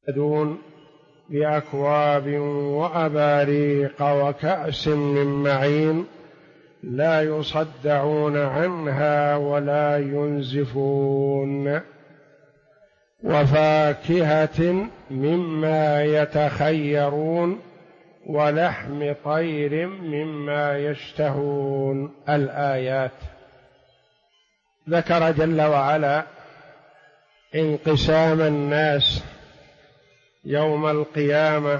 دون بأكواب وأباريق وكأس من معين لا يصدعون عنها ولا ينزفون وفاكهة مما يتخيرون ولحم طير مما يشتهون. الآيات. ذكر جل وعلا انقسام الناس يوم القيامة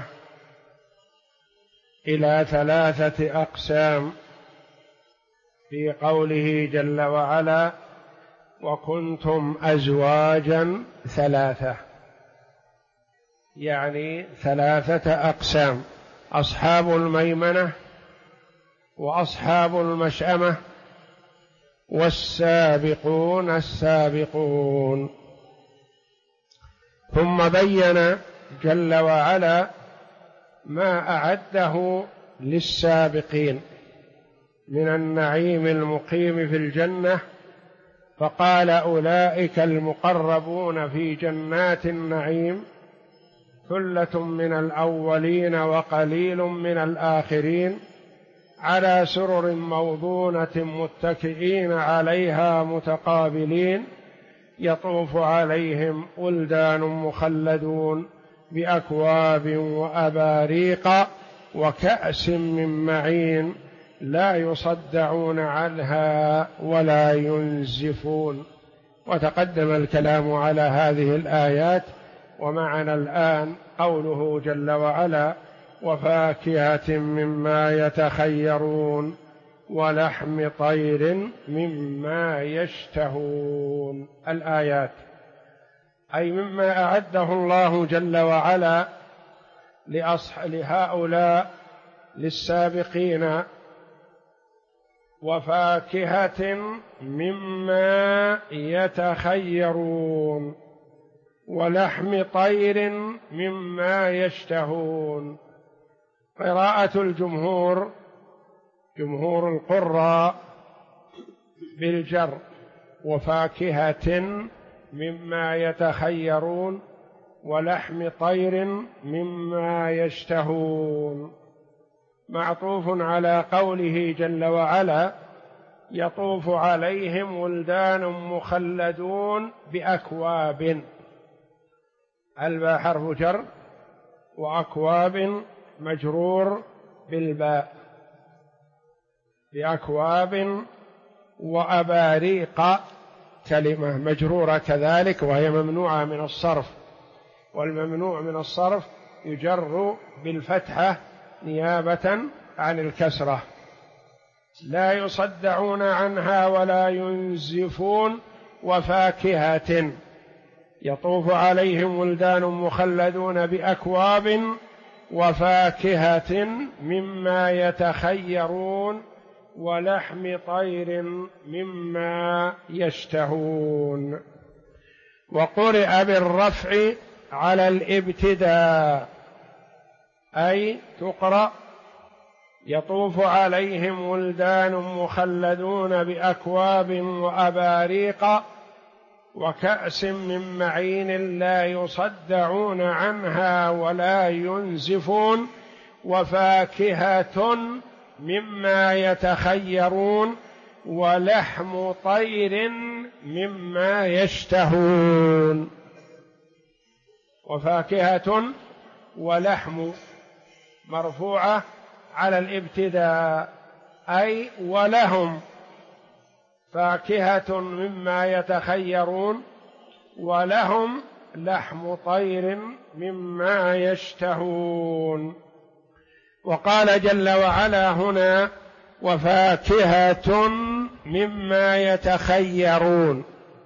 إلى 3 أقسام في قوله جل وعلا: وكنتم أزواجا 3، يعني 3 أقسام: أصحاب الميمنة وأصحاب المشأمة والسابقون السابقون. ثم بين جل وعلا ما أعده للسابقين من النعيم المقيم في الجنة، فقال: أولئك المقربون في جنات النعيم ثلة من الأولين وقليل من الآخرين على سرر موضونة متكئين عليها متقابلين يطوف عليهم ولدان مخلدون بأكواب وأباريق وكأس من معين لا يصدعون عنها ولا ينزفون. وتقدم الكلام على هذه الآيات، ومعنا الآن قوله جل وعلا: وفاكهة مما يتخيرون ولحم طير مما يشتهون. الآيات أي مما أعده الله جل وعلا لهؤلاء للسابقين. وفاكهة مما يتخيرون ولحم طير مما يشتهون. قراءة الجمهور، جمهور القراء، بالجر: وفاكهة مما يتخيرون ولحم طير مما يشتهون، معطوف على قوله جل وعلا: يطوف عليهم ولدان مخلدون بأكواب. الباء حرف جر، وأكواب مجرور بالباء، بأكواب وأباريق كلمة مجرورة كذلك، وهي ممنوعة من الصرف، والممنوع من الصرف يجر بالفتحة نيابة عن الكسرة. لا يصدعون عنها ولا ينزفون. وفاكهة، يطوف عليهم ولدان مخلدون بأكواب وفاكهة مما يتخيرون ولحم طير مما يشتهون. وقرئ بالرفع على الابتداء، أي تقرأ: يطوف عليهم ولدان مخلدون بأكواب وأباريق وكأس من معين لا يصدعون عنها ولا ينزفون. وفاكهة مما يتخيرون ولحم طير مما يشتهون. وفاكهة ولحم مرفوعة على الابتداء، أي ولهم فاكهة مما يتخيرون ولهم لحم طير مما يشتهون. وقال جل وعلا هنا: وفاكهة مما يتخيرون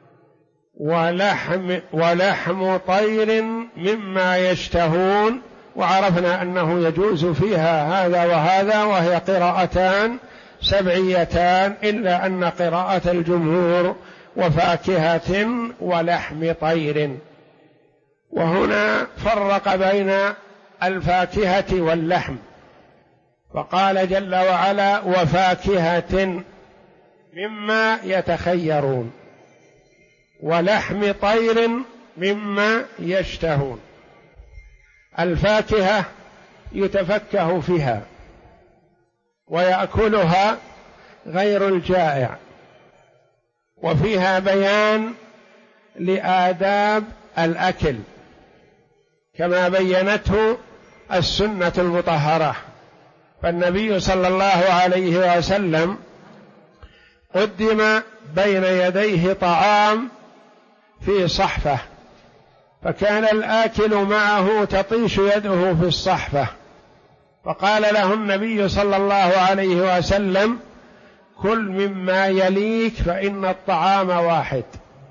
ولحم طير مما يشتهون. وعرفنا أنه يجوز فيها هذا وهذا، وهي قراءتان سبعيتان، إلا أن قراءة الجمهور وفاكهة ولحم طير. وهنا فرق بين الفاكهة واللحم، فقال جل وعلا: وفاكهة مما الفاكهة يتفكه فيها ويأكلها غير الجائع، وفيها بيان لآداب الأكل كما بينته السنة المطهرة. فالنبي صلى الله عليه وسلم قدم بين يديه طعام في صحفة، فكان الآكل معه تطيش يده في الصحفة، فقال له النبي صلى الله عليه وسلم: كل مما يليك فإن الطعام واحد.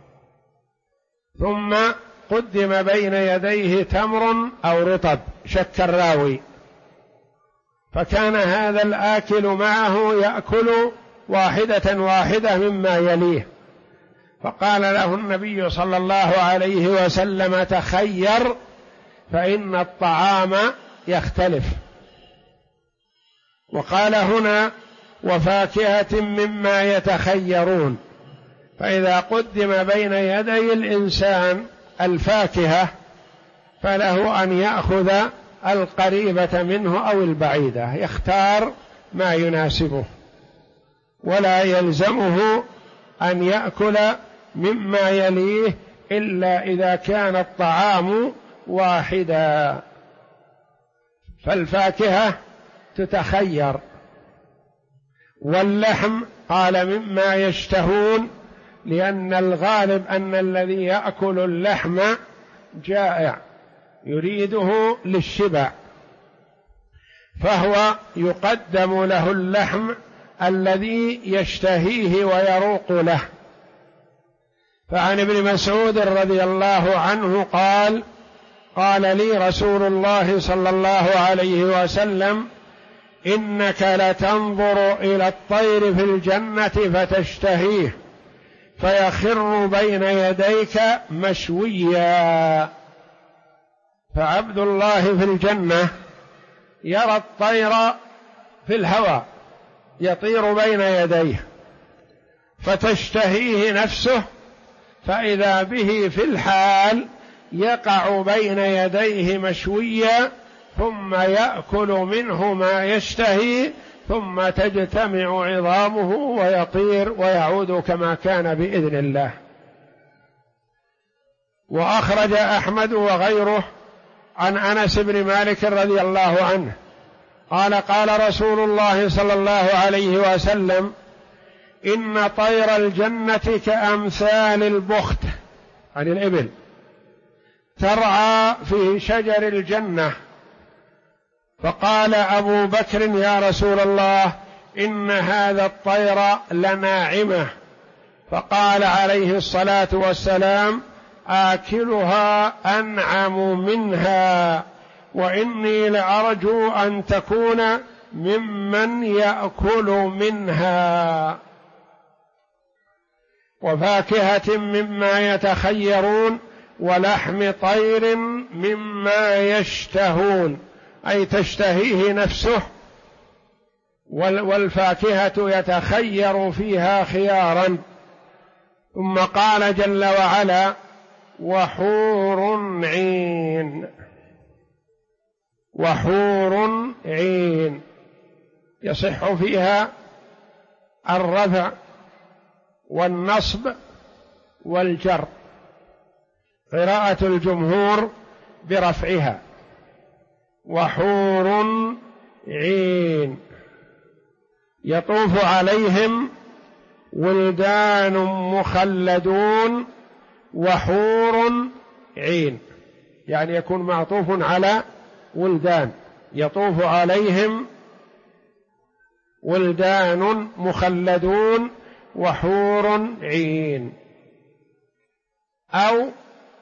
ثم قدم بين يديه تمر أو رطب، شك الراوي، فكان هذا الآكل معه يأكل واحدة واحدة مما يليه، فقال له النبي صلى الله عليه وسلم: تخير فإن الطعام يختلف. وقال هنا: وفاكهة مما يتخيرون، فإذا قدم بين يدي الإنسان الفاكهة فله أن يأخذ القريبة منه أو البعيدة، يختار ما يناسبه، ولا يلزمه أن يأكل مما يليه إلا إذا كان الطعام واحدا. فالفاكهة تتخير. واللحم قال مما يشتهون، لأن الغالب أن الذي يأكل اللحم جائع يريده للشبع، فهو يقدم له اللحم الذي يشتهيه ويروق له. فعن ابن مسعود رضي الله عنه قال: قال لي رسول الله صلى الله عليه وسلم: إنك لتنظر إلى الطير في الجنة فتشتهيه فيخر بين يديك مشويا. فعبد الله في الجنة يرى الطير في الهواء يطير بين يديه فتشتهيه نفسه، فإذا به في الحال يقع بين يديه مشويا، ثم يأكل منه ما يشتهي، ثم تجتمع عظامه ويطير ويعود كما كان بإذن الله. وأخرج أحمد وغيره عن أنس بن مالك رضي الله عنه قال: قال رسول الله صلى الله عليه وسلم: إن طير الجنة كأمثال البخت عن الإبل ترعى في شجر الجنة. فقال أبو بكر: يا رسول الله، إن هذا الطير لناعمة. فقال عليه الصلاة والسلام: آكلها أنعم منها، وإني لأرجو أن تكون ممن يأكل منها. وفاكهة مما يتخيرون، ولحم طير مما يشتهون، أي تشتهيه نفسه. والفاكهة يتخير فيها خيارا. ثم قال جل وعلا: وحور عين. وحور عين يصح فيها الرفع والنصب والجر، قراءة الجمهور برفعها: وحور عين يطوف عليهم ولدان مخلدون وحور عين، يعني يكون معطوف على ولدان، يطوف عليهم ولدان مخلدون وحور عين. أو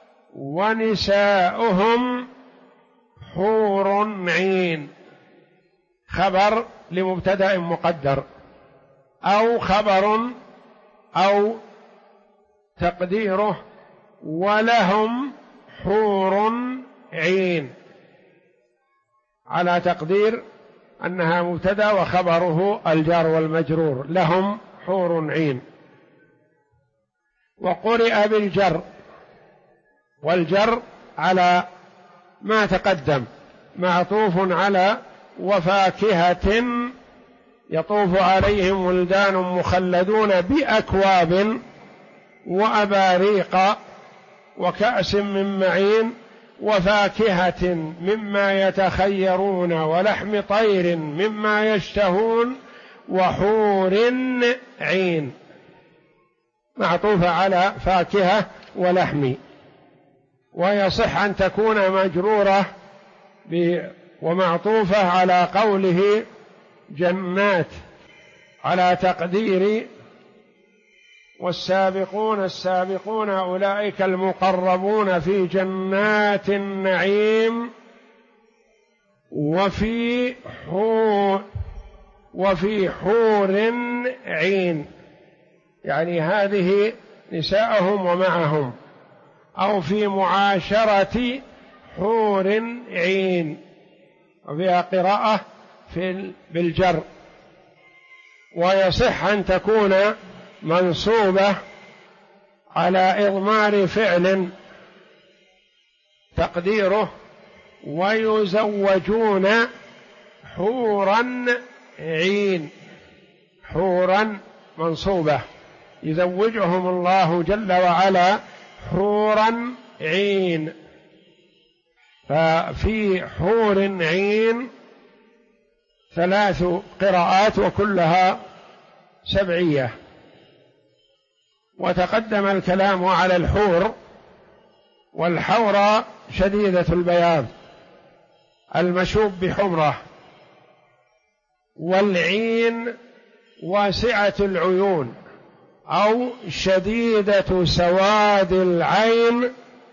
ونساؤهم حور عين، خبر لمبتدأ مقدر، أو خبر أو تقديره ولهم حور عين، على تقدير أنها مبتدأ وخبره الجار والمجرور، لهم حور عين. وقرئ بالجر، والجر على ما تقدم، معطوف على وفاكهة يطوف عليهم ولدان مخلدون بأكواب وأباريق وكأس من معين وفاكهة مما يتخيرون ولحم طير مما يشتهون وحور عين، معطوفة على فاكهة ولحم. ويصح أن تكون مجرورة ومعطوفة على قوله جنات، على تقدير والسابقون السابقون أولئك المقربون في جنات النعيم وفي حور عين، يعني هذه نساءهم ومعهم، أو في معاشرة حور عين، وفيها قراءة بالجر. ويصح أن تكون منصوبة على إضمار فعل تقديره ويزوجون حورا عين، حورا منصوبة، يزوجهم الله جل وعلا حورا عين. ففي حور عين 3 قراءات وكلها 7. وتقدم الكلام على الحور، والحورى شديدة البياض المشوب بحمرة، والعين واسعة العيون أو شديدة سواد العين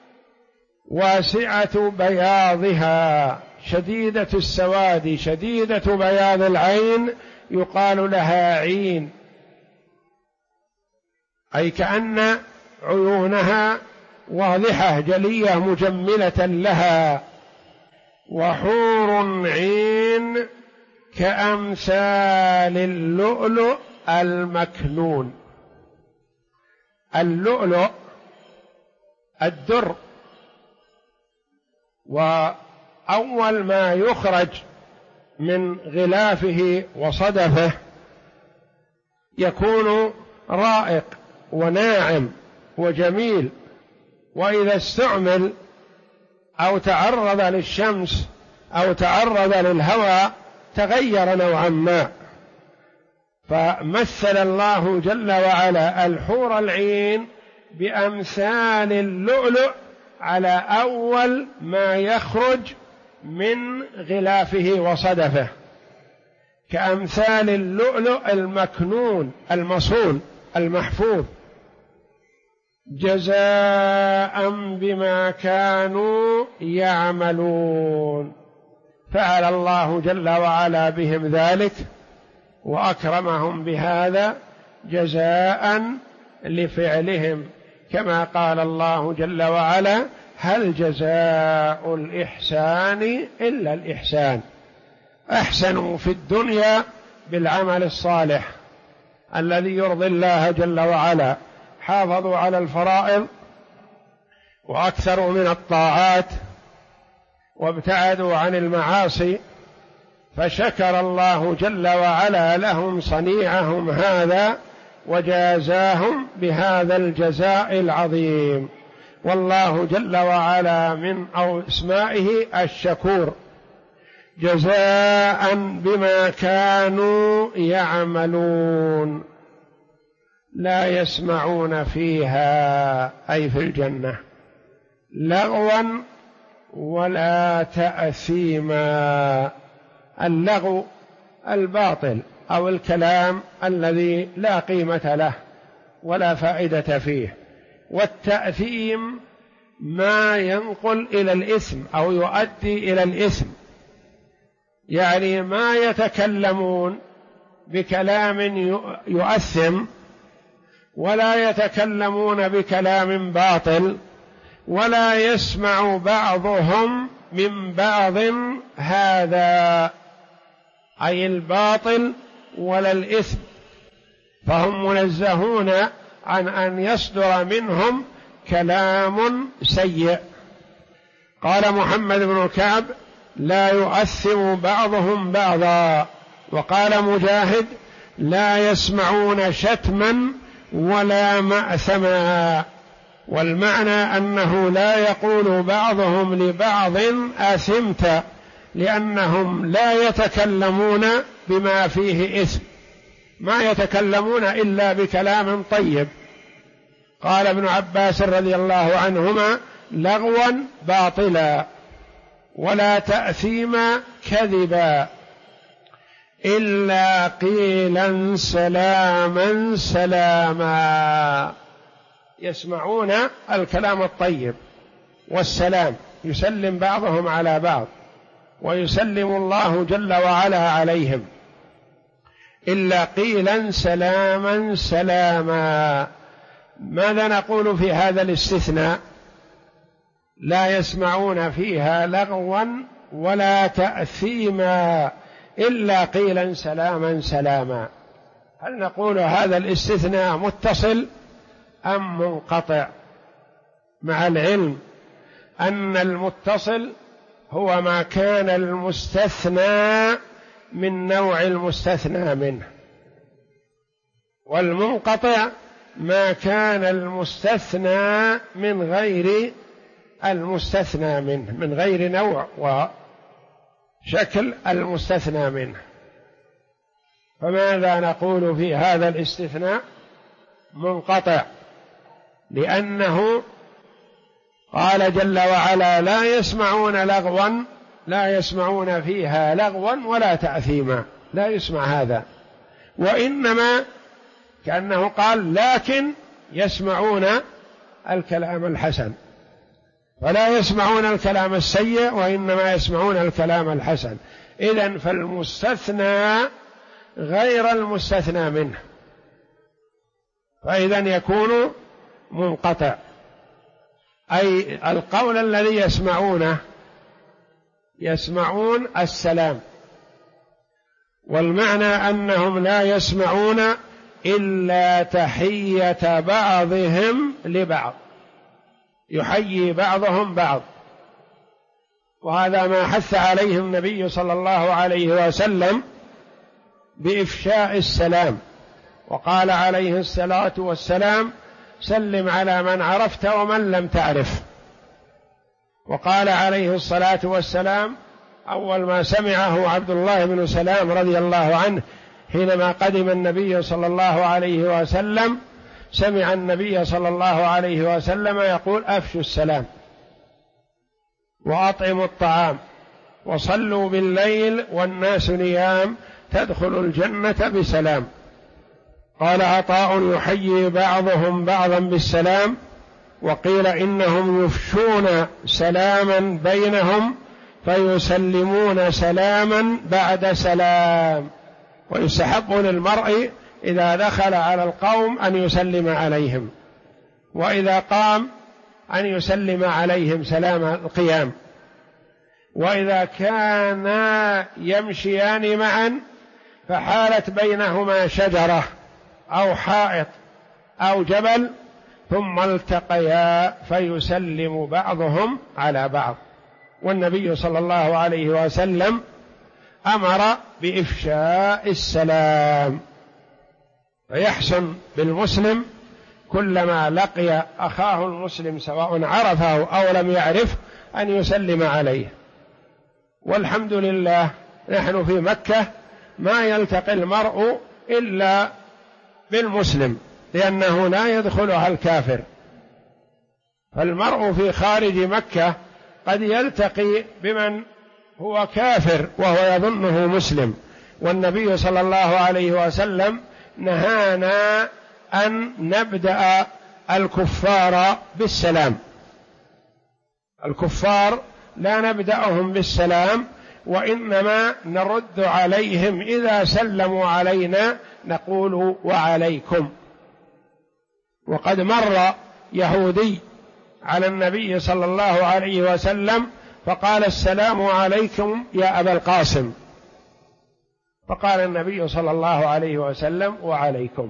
واسعة بياضها، شديدة السواد شديدة بياض العين يقال لها عين، أي كأن عيونها واضحة جلية مجملة لها. وحور عين كأمثال اللؤلؤ المكنون. اللؤلؤ الدر، وأول ما يخرج من غلافه وصدفه يكون رائق وناعم وجميل، وإذا استعمل أو تعرض للشمس أو تعرض للهواء تغير نوعا ما. فمثل الله جل وعلا الحور العين بأمثال اللؤلؤ على أول ما يخرج من غلافه وصدفه، كأمثال اللؤلؤ المكنون المصون المحفوظ، جزاء بما كانوا يعملون. فعل الله جل وعلا بهم ذلك وأكرمهم بهذا جزاء لفعلهم، كما قال الله جل وعلا: هل جزاء الإحسان إلا الإحسان. أحسنوا في الدنيا بالعمل الصالح الذي يرضي الله جل وعلا، حافظوا على الفرائض وأكثروا من الطاعات وابتعدوا عن المعاصي، فشكر الله جل وعلا لهم صنيعهم هذا وجازاهم بهذا الجزاء العظيم. والله جل وعلا من اسمائه الشكور، جزاء بما كانوا يعملون. لا يسمعون فيها أي في الجنة لغوا ولا تأثيما. اللغو الباطل أو الكلام الذي لا قيمة له ولا فائدة فيه، والتأثيم ما ينقل إلى الإثم أو يؤدي إلى الإثم، يعني ما يتكلمون بكلام يؤثم ولا يتكلمون بكلام باطل، ولا يسمع بعضهم من بعض هذا أي الباطل ولا الإثم، فهم منزهون عن أن يصدر منهم كلام سيء. قال محمد بن كعب: لا يؤثم بعضهم بعضا. وقال مجاهد: لا يسمعون شتما ولا مأثما. والمعنى أنه لا يقول بعضهم لبعض آثمت، لأنهم لا يتكلمون بما فيه إثم، ما يتكلمون إلا بكلام طيب. قال ابن عباس رضي الله عنهما: لغوا باطلا ولا تأثيما كذبا إلا قيلا سلاما سلاما. يسمعون الكلام الطيب والسلام، يسلم بعضهم على بعض ويسلم الله جل وعلا عليهم، إلا قيلا سلاما سلاما. ماذا نقول في هذا الاستثناء؟ لا يسمعون فيها لغوا ولا تأثيما إلا قيلا سلاما سلاما. هل نقول هذا الاستثناء متصل أم منقطع؟ مع العلم أن المتصل هو ما كان المستثنى من نوع المستثنى منه، والمنقطع ما كان المستثنى من غير المستثنى منه، من غير نوع وشكل المستثنى منه. فماذا نقول في هذا الاستثناء؟ منقطع، لأنه قال جل وعلا: لا يسمعون لغوا، لا يسمعون فيها لغوا ولا تأثيما، لا يسمع هذا. وإنما كأنه قال: لكن يسمعون الكلام الحسن، ولا يسمعون الكلام السيء وإنما يسمعون الكلام الحسن. إذن فالمستثنى غير المستثنى منه، فإذن يكون منقطع. أي القول الذي يسمعونه يسمعون السلام، والمعنى أنهم لا يسمعون إلا تحية بعضهم لبعض، يحيي بعضهم بعض. وهذا ما حث عليه النبي صلى الله عليه وسلم بإفشاء السلام، وقال عليه الصلاة والسلام: سلم على من عرفت ومن لم تعرف. وقال عليه الصلاة والسلام أول ما سمعه عبد الله بن سلام رضي الله عنه حينما قدم النبي صلى الله عليه وسلم، سمع النبي صلى الله عليه وسلم يقول: أفشوا السلام وأطعموا الطعام وصلوا بالليل والناس نيام تدخلوا الجنة بسلام. قال عطاء: يحيي بعضهم بعضا بالسلام. وقيل إنهم يفشون سلاما بينهم فيسلمون سلاما بعد سلام. ويستحب للمرء إذا دخل على القوم أن يسلم عليهم، وإذا قام أن يسلم عليهم سلام القيام. وإذا كانا يمشيان معا فحالت بينهما شجرة أو حائط أو جبل ثم التقيا فيسلم بعضهم على بعض. والنبي صلى الله عليه وسلم أمر بإفشاء السلام، فيحسن بالمسلم كلما لقي أخاه المسلم سواء عرفه أو لم يعرف أن يسلم عليه. والحمد لله نحن في مكة ما يلتقي المرء إلا بالمسلم، لأنه لا يدخلها الكافر. فالمرء في خارج مكة قد يلتقي بمن هو كافر وهو يظنه مسلم، والنبي صلى الله عليه وسلم نهانا أن نبدأ الكفار بالسلام. الكفار لا نبدأهم بالسلام، وإنما نرد عليهم إذا سلموا علينا نقول: وعليكم. وقد مر يهودي على النبي صلى الله عليه وسلم فقال: السلام عليكم يا أبا القاسم. فقال النبي صلى الله عليه وسلم: وعليكم.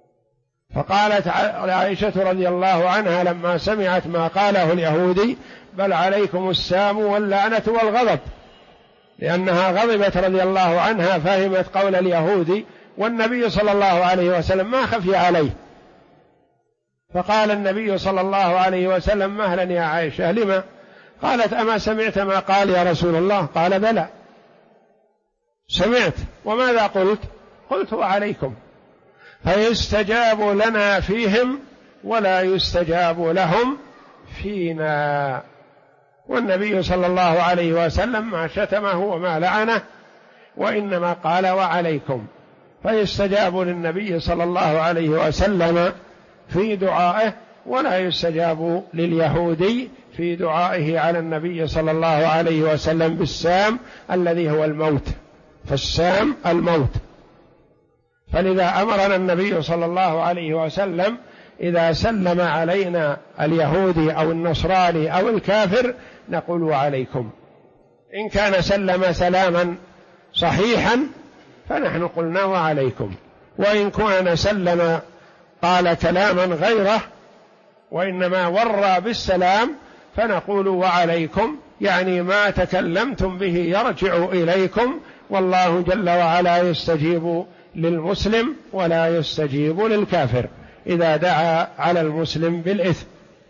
فقالت عائشة رضي الله عنها لما سمعت ما قاله اليهودي: بل عليكم السام واللعنة والغضب، لأنها غضبت رضي الله عنها، فهمت قول اليهود، والنبي صلى الله عليه وسلم ما خفي عليه، فقال النبي صلى الله عليه وسلم: مهلا يا عائشة، لما؟ قالت: أما سمعت ما قال يا رسول الله؟ قال: بلى سمعت. وماذا قلت؟ قلت: وعليكم. فيستجاب لنا فيهم ولا يستجاب لهم فينا. والنبي صلى الله عليه وسلم ما شتمه وما لعنه، وإنما قال: وعليكم. فيستجاب للنبي صلى الله عليه وسلم في دعائه، ولا يستجاب لليهودي في دعائه على النبي صلى الله عليه وسلم بالسام الذي هو الموت، فالسام الموت. فلذا أمرنا النبي صلى الله عليه وسلم إذا سلم علينا اليهودي أو النصراني أو الكافر نقول: وعليكم. إن كان سلم سلاما صحيحا فنحن قلنا: وعليكم. وإن كان سلم قال كلاما غيره وإنما ورى بالسلام فنقول: وعليكم، يعني ما تكلمتم به يرجع إليكم، والله جل وعلا يستجيب للمسلم ولا يستجيب للكافر إذا دعا على المسلم بالإثم.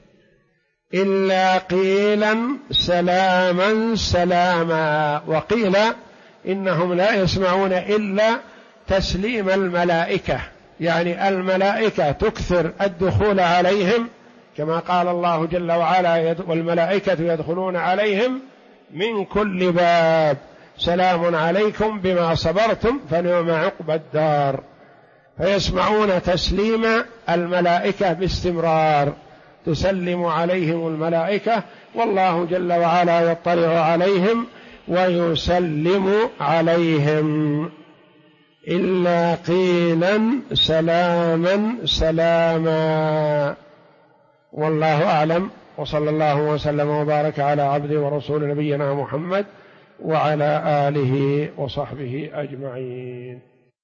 إلا قيلا سلاما سلاما. وقيل إنهم لا يسمعون إلا تسليم الملائكة، يعني الملائكة تكثر الدخول عليهم، كما قال الله جل وعلا: والملائكة يدخلون عليهم من كل باب سلام عليكم بما صبرتم فنعم عقبى الدار. فيسمعون تسليم الملائكة باستمرار، تسلم عليهم الملائكة، والله جل وعلا يطلع عليهم ويسلم عليهم. إلا قيلا سلاما سلاما. والله أعلم، وصلى الله وسلم وبارك على عبده ورسول نبينا محمد وعلى آله وصحبه أجمعين.